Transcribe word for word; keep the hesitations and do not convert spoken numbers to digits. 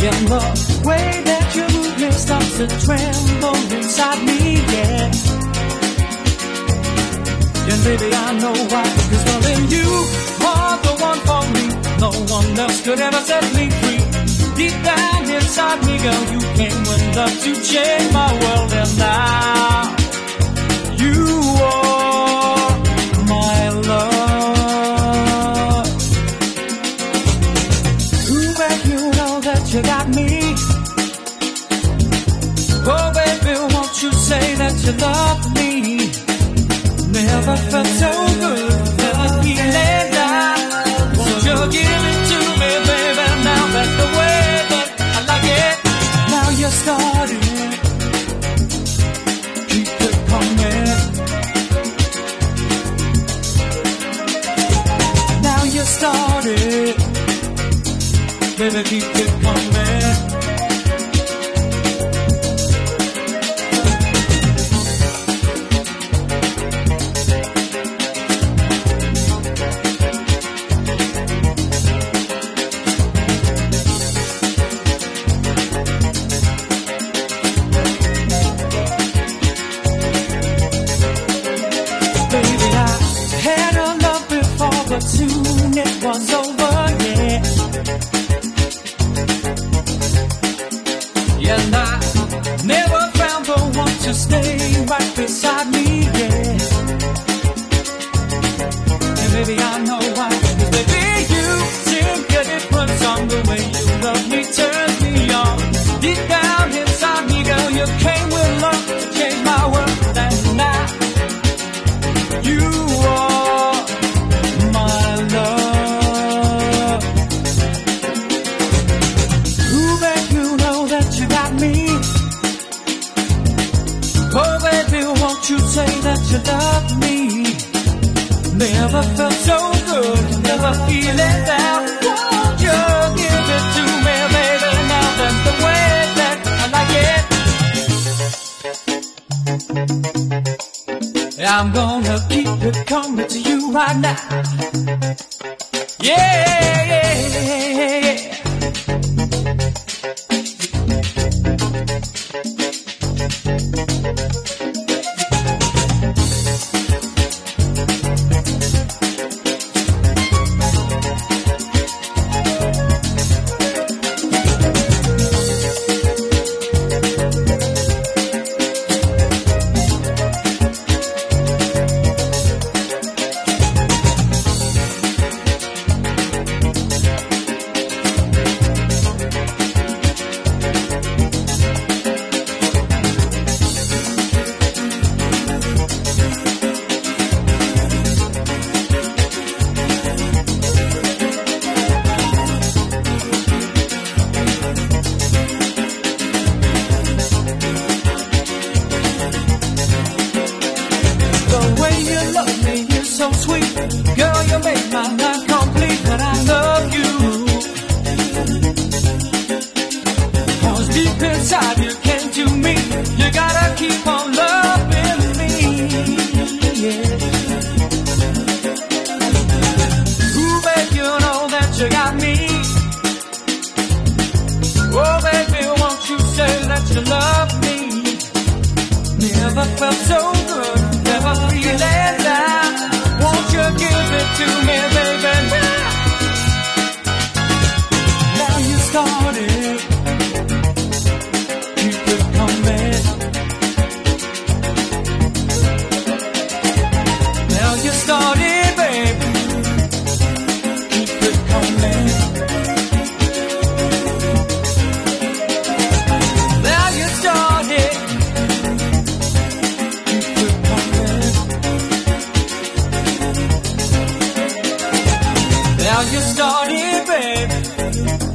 And the way that you move me starts to tremble inside me, yeah. And baby, I know why, because loving you are the one for me. No one else could ever set me free. Deep down inside me, girl, you came with love to change my world. And now you are my love. Who make you know that you got me? Oh baby, won't you say that you love me? Never felt so good, never feeling down. Won't you give it to me, baby? Now that's the way that I like it. Now you started, keep it coming. Now you started, baby, keep it coming. Soon it was over, yeah. And I never found the one to stay right beside me, yeah. And baby, I know why, because baby, you seem a difference on the way you love me, turns me on. Deep down inside me, girl, you came with love to change my world. And now you are you say that you love me. Never felt so good, never feeling down. Won't you give it to me, baby? Now that's the way that I like it. I'm gonna keep it coming to you right now. Yeah, yeah, yeah, yeah. So sweet, girl, you make my life complete. But I love you, 'cause deep inside you came to me. You gotta keep on loving me, yeah. Who made you know that you got me? Oh baby, won't you say that you love me? Never felt so good, never feeling down. Won't you give it to me, baby? Now you started, keep it coming. Now you started, baby, keep it coming. Now you started. Now you started, babe.